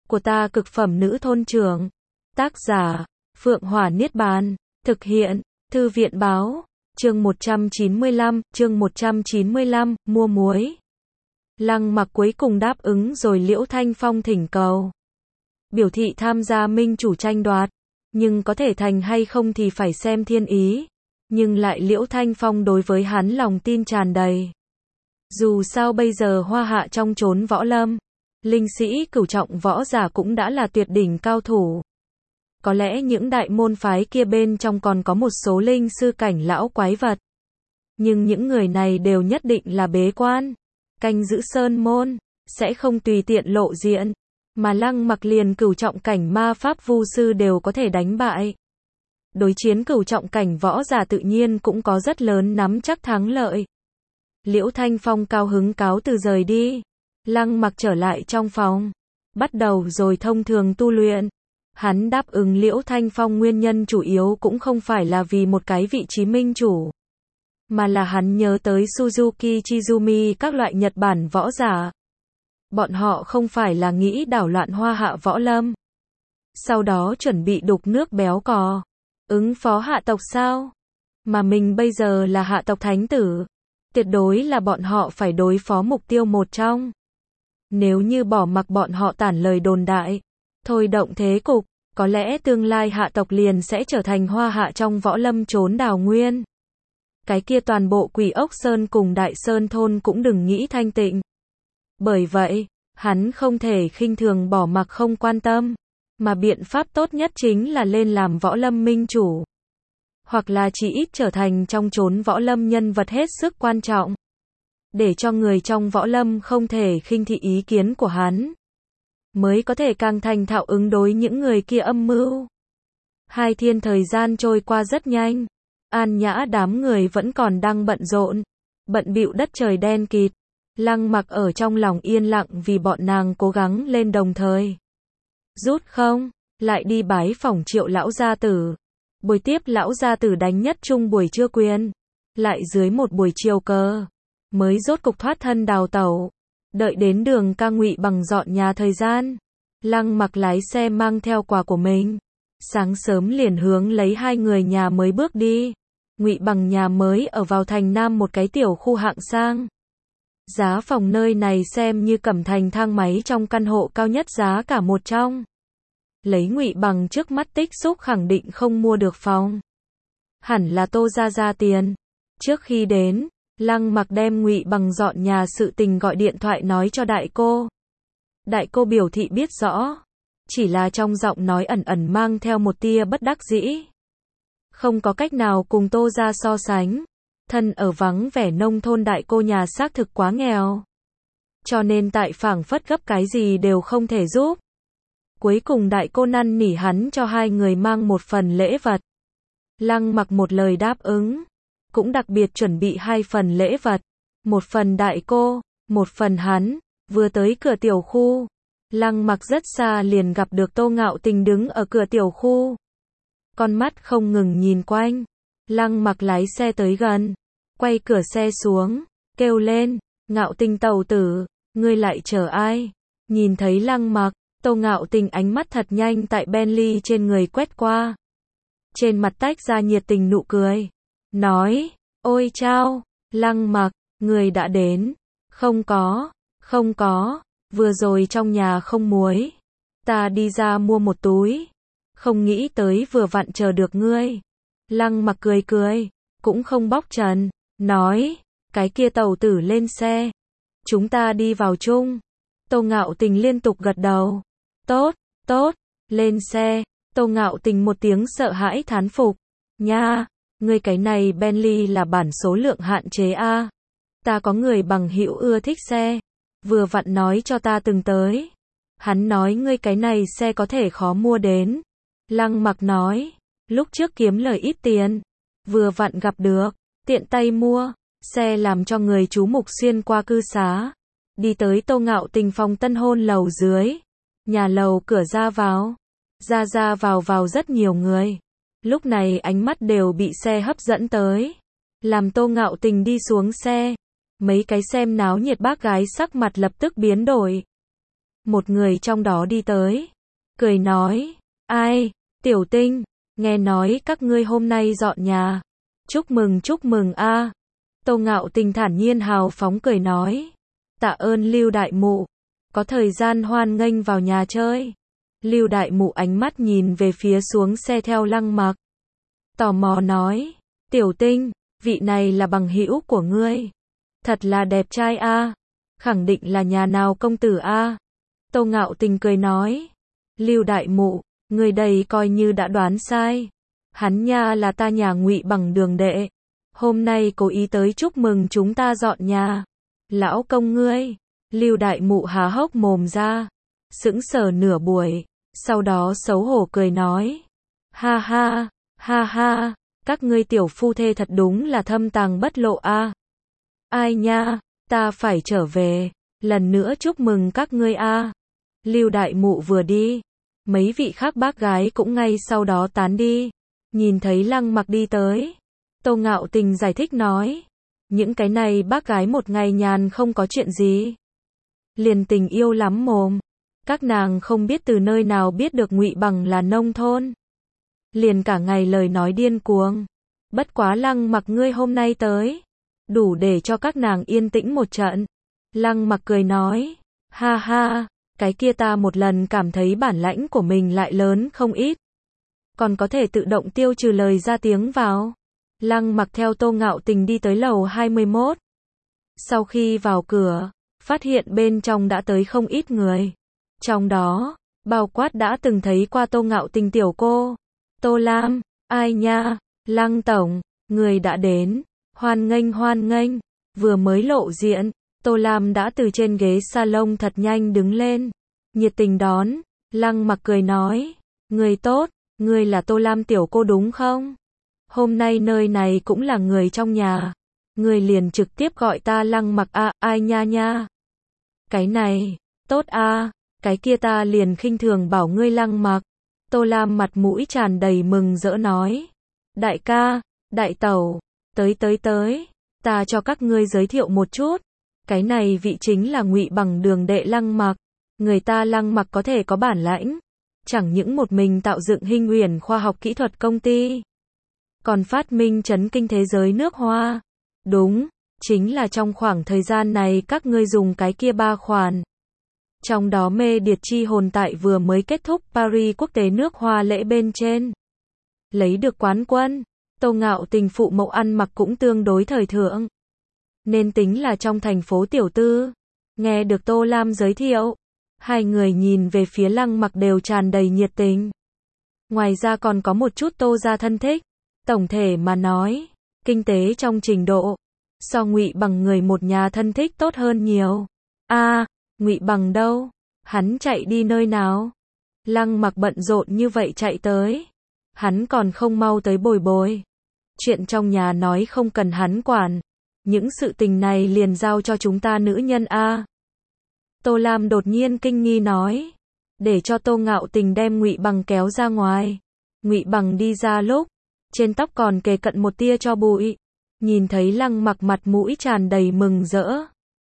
của ta cực phẩm nữ thôn trưởng. Tác giả, Phượng Hỏa Niết Bàn. Thực hiện, Thư viện báo. Chương 195, mua muối. Lăng Mặc cuối cùng đáp ứng rồi Liễu Thanh Phong thỉnh cầu. Biểu thị tham gia minh chủ tranh đoạt, nhưng có thể thành hay không thì phải xem thiên ý. Nhưng lại Liễu Thanh Phong đối với hắn lòng tin tràn đầy. Dù sao bây giờ hoa hạ trong chốn võ lâm, linh sĩ cửu trọng võ giả cũng đã là tuyệt đỉnh cao thủ. Có lẽ những đại môn phái kia bên trong còn có một số linh sư cảnh lão quái vật. Nhưng những người này đều nhất định là bế quan, canh giữ sơn môn, sẽ không tùy tiện lộ diện. Mà Lăng Mặc liền cửu trọng cảnh ma pháp vu sư đều có thể đánh bại. Đối chiến cửu trọng cảnh võ giả tự nhiên cũng có rất lớn nắm chắc thắng lợi. Liễu Thanh Phong cao hứng cáo từ rời đi. Lăng Mặc trở lại trong phòng, bắt đầu rồi thông thường tu luyện. Hắn đáp ứng Liễu Thanh Phong nguyên nhân chủ yếu cũng không phải là vì một cái vị trí minh chủ, mà là hắn nhớ tới Suzuki Chizumi các loại Nhật Bản võ giả. Bọn họ không phải là nghĩ đảo loạn hoa hạ võ lâm, sau đó chuẩn bị đục nước béo cò, ứng phó hạ tộc sao? Mà mình bây giờ là hạ tộc thánh tử, tuyệt đối là bọn họ phải đối phó mục tiêu một trong. Nếu như bỏ mặc bọn họ tản lời đồn đại, thôi động thế cục, có lẽ tương lai hạ tộc liền sẽ trở thành hoa hạ trong võ lâm trốn đào nguyên. Cái kia toàn bộ Quỷ Ốc Sơn cùng Đại Sơn thôn cũng đừng nghĩ thanh tịnh. Bởi vậy, hắn không thể khinh thường bỏ mặc không quan tâm, mà biện pháp tốt nhất chính là lên làm võ lâm minh chủ. Hoặc là chỉ ít trở thành trong chốn võ lâm nhân vật hết sức quan trọng. Để cho người trong võ lâm không thể khinh thị ý kiến của hắn, mới có thể càng thành thạo ứng đối những người kia âm mưu. Hai thiên thời gian trôi qua rất nhanh. An Nhã đám người vẫn còn đang bận rộn, bận bịu đất trời đen kịt. Lăng Mặc ở trong lòng yên lặng vì bọn nàng cố gắng lên đồng thời. Rút không, lại đi bái phỏng Triệu lão gia tử. Buổi tiếp lão gia tử đánh nhất chung buổi trưa quyền, lại dưới một buổi chiều cờ, mới rốt cục thoát thân đào tẩu. Đợi đến Đường Ca Ngụy Bằng dọn nhà thời gian, Lăng Mặc lái xe mang theo quà của mình, sáng sớm liền hướng lấy hai người nhà mới bước đi. Ngụy Bằng nhà mới ở vào thành Nam một cái tiểu khu hạng sang. Giá phòng nơi này xem như Cẩm Thành thang máy trong căn hộ cao nhất giá cả một trong. Lấy Ngụy Bằng trước mắt tích xúc khẳng định không mua được phòng. Hẳn là Tô gia ra tiền. Trước khi đến, Lăng Mặc đem Ngụy Bằng dọn nhà sự tình gọi điện thoại nói cho đại cô. Đại cô biểu thị biết rõ, chỉ là trong giọng nói ẩn ẩn mang theo một tia bất đắc dĩ. Không có cách nào cùng Tô gia so sánh. Thân ở vắng vẻ nông thôn đại cô nhà xác thực quá nghèo. Cho nên tại phảng phất gấp cái gì đều không thể giúp. Cuối cùng đại cô năn nỉ hắn cho hai người mang một phần lễ vật. Lăng Mặc một lời đáp ứng. Cũng đặc biệt chuẩn bị hai phần lễ vật. Một phần đại cô, một phần hắn. Vừa tới cửa tiểu khu, Lăng Mặc rất xa liền gặp được Tô Ngạo Tình đứng ở cửa tiểu khu. Con mắt không ngừng nhìn quanh. Lăng Mặc lái xe tới gần, quay cửa xe xuống, kêu lên, Ngạo Tình tẩu tử, ngươi lại chờ ai? Nhìn thấy Lăng Mặc, Tô Ngạo Tình ánh mắt thật nhanh tại Bentley trên người quét qua. Trên mặt tách ra nhiệt tình nụ cười. Nói, ôi chao, Lăng Mặc, người đã đến. Không có, vừa rồi trong nhà không muối. Ta đi ra mua một túi. Không nghĩ tới vừa vặn chờ được ngươi. Lăng Mặc cười, cũng không bóc trần, nói, cái kia tẩu tử lên xe. Chúng ta đi vào chung. Tô Ngạo Tình liên tục gật đầu. Tốt, lên xe. Tô Ngạo Tình một tiếng sợ hãi thán phục. Nha, ngươi cái này Bentley là bản số lượng hạn chế a. Ta có người bằng hữu ưa thích xe. Vừa vặn nói cho ta từng tới. Hắn nói ngươi cái này xe có thể khó mua đến. Lăng Mặc nói, lúc trước kiếm lời ít tiền, vừa vặn gặp được, tiện tay mua, xe làm cho người chú mục xuyên qua cư xá. Đi tới Tô Ngạo Tình phòng tân hôn lầu dưới. Nhà lầu cửa ra vào rất nhiều người. Lúc này ánh mắt đều bị xe hấp dẫn tới. Làm Tô Ngạo Tình đi xuống xe. Mấy cái xem náo nhiệt bác gái sắc mặt lập tức biến đổi. một người trong đó đi tới, cười nói, ai, Tiểu Tinh, nghe nói các ngươi hôm nay dọn nhà, chúc mừng a. Tô Ngạo Tình thản nhiên hào phóng cười nói, tạ ơn Lưu đại mụ, có thời gian hoan nghênh vào nhà chơi. Lưu đại mụ ánh mắt nhìn về phía xuống xe theo Lăng Mặc, tò mò nói, Tiểu Tinh, vị này là bằng hữu của ngươi, thật là đẹp trai a, khẳng định là nhà nào công tử a. Tô Ngạo Tình cười nói, Lưu đại mụ, người đây coi như đã đoán sai, hắn nha là ta nhà Ngụy Bằng đường đệ, hôm nay cố ý tới chúc mừng chúng ta dọn nhà. Lão công ngươi. Lưu đại mụ há hốc mồm ra, sững sờ nửa buổi, sau đó xấu hổ cười nói, ha ha, các ngươi tiểu phu thê thật đúng là thâm tàng bất lộ a. Ai nha, ta phải trở về, lần nữa chúc mừng các ngươi a. Lưu đại mụ vừa đi, mấy vị khác bác gái cũng ngay sau đó tán đi. Nhìn thấy Lăng Mặc đi tới, Tô Ngạo Tình giải thích nói, những cái này bác gái một ngày nhàn không có chuyện gì, liền tình yêu lắm mồm. Các nàng không biết từ nơi nào biết được Ngụy Bằng là nông thôn, liền cả ngày lời nói điên cuồng. Bất quá Lăng Mặc ngươi hôm nay tới, đủ để cho các nàng yên tĩnh một trận. Lăng Mặc cười nói, ha, cái kia ta một lần cảm thấy bản lãnh của mình lại lớn không ít, còn có thể tự động tiêu trừ lời ra tiếng vào. Lăng Mặc theo Tô Ngạo Tình đi tới lầu 21. Sau khi vào cửa, phát hiện bên trong đã tới không ít người. Trong đó, bao quát đã từng thấy qua Tô Ngạo Tình tiểu cô. Tô Lam, ai nha, Lăng tổng, người đã đến, hoan nghênh. Vừa mới lộ diện, Tô Lam đã từ trên ghế salon thật nhanh đứng lên, nhiệt tình đón. Lăng Mặc cười nói, người tốt, người là Tô Lam tiểu cô đúng không? Hôm nay nơi này cũng là người trong nhà, người liền trực tiếp gọi ta Lăng Mặc a. Ai nha. Cái này, tốt a, cái kia ta liền khinh thường bảo ngươi Lăng Mặc. Tô Lam mặt mũi tràn đầy mừng rỡ nói, đại ca, đại tẩu, tới, ta cho các ngươi giới thiệu một chút, cái này vị chính là Ngụy Bằng đường đệ Lăng Mặc. Người ta Lăng Mặc có thể có bản lãnh, chẳng những một mình tạo dựng Hinh Uyển khoa học kỹ thuật công ty, còn phát minh chấn kinh thế giới nước Hoa. Đúng, chính là trong khoảng thời gian này các ngươi dùng cái kia 3 khoản. Trong đó Mê Điệt Chi Hồn tại vừa mới kết thúc Paris quốc tế nước Hoa lễ bên trên, lấy được quán quân. Tô Ngạo Tình phụ mẫu ăn mặc cũng tương đối thời thượng, nên tính là trong thành phố tiểu tư. Nghe được Tô Lam giới thiệu, hai người nhìn về phía Lăng Mặc đều tràn đầy nhiệt tình. Ngoài ra còn có một chút Tô gia thân thích. Tổng thể mà nói, kinh tế trong trình độ, so Ngụy Bằng người một nhà thân thích tốt hơn nhiều. A, Ngụy Bằng đâu? Hắn chạy đi nơi nào? Lăng Mặc bận rộn như vậy chạy tới, hắn còn không mau tới bồi. Chuyện trong nhà nói không cần hắn quản, những sự tình này liền giao cho chúng ta nữ nhân a. Tô Lam đột nhiên kinh nghi nói, để cho Tô Ngạo Tình đem Ngụy Bằng kéo ra ngoài. Ngụy Bằng đi ra lúc, trên tóc còn kề cận một tia tro bụi. Nhìn thấy Lăng Mặc mặt mũi tràn đầy mừng rỡ,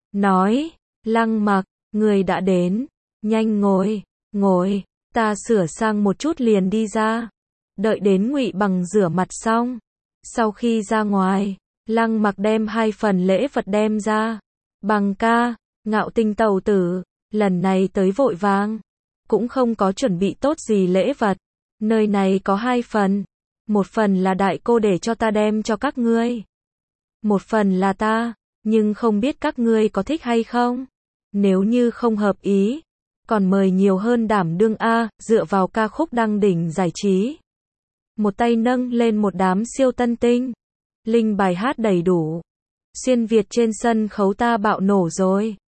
nói, Lăng Mặc, người đã đến, nhanh ngồi, ta sửa sang một chút liền đi ra. Đợi đến Ngụy Bằng rửa mặt xong, sau khi ra ngoài, Lăng Mặc đem 2 phần lễ vật đem ra. Bằng ca, Ngạo Tình tẩu tử, lần này tới vội vàng, cũng không có chuẩn bị tốt gì lễ vật. Nơi này có 2 phần, một phần là đại cô để cho ta đem cho các ngươi, một phần là ta, nhưng không biết các ngươi có thích hay không. Nếu như không hợp ý, còn mời nhiều hơn đảm đương a. Dựa vào ca khúc đăng đỉnh giải trí, một tay nâng lên một đám siêu tân tinh, linh bài hát đầy đủ, xuyên Việt trên sân khấu ta bạo nổ rồi.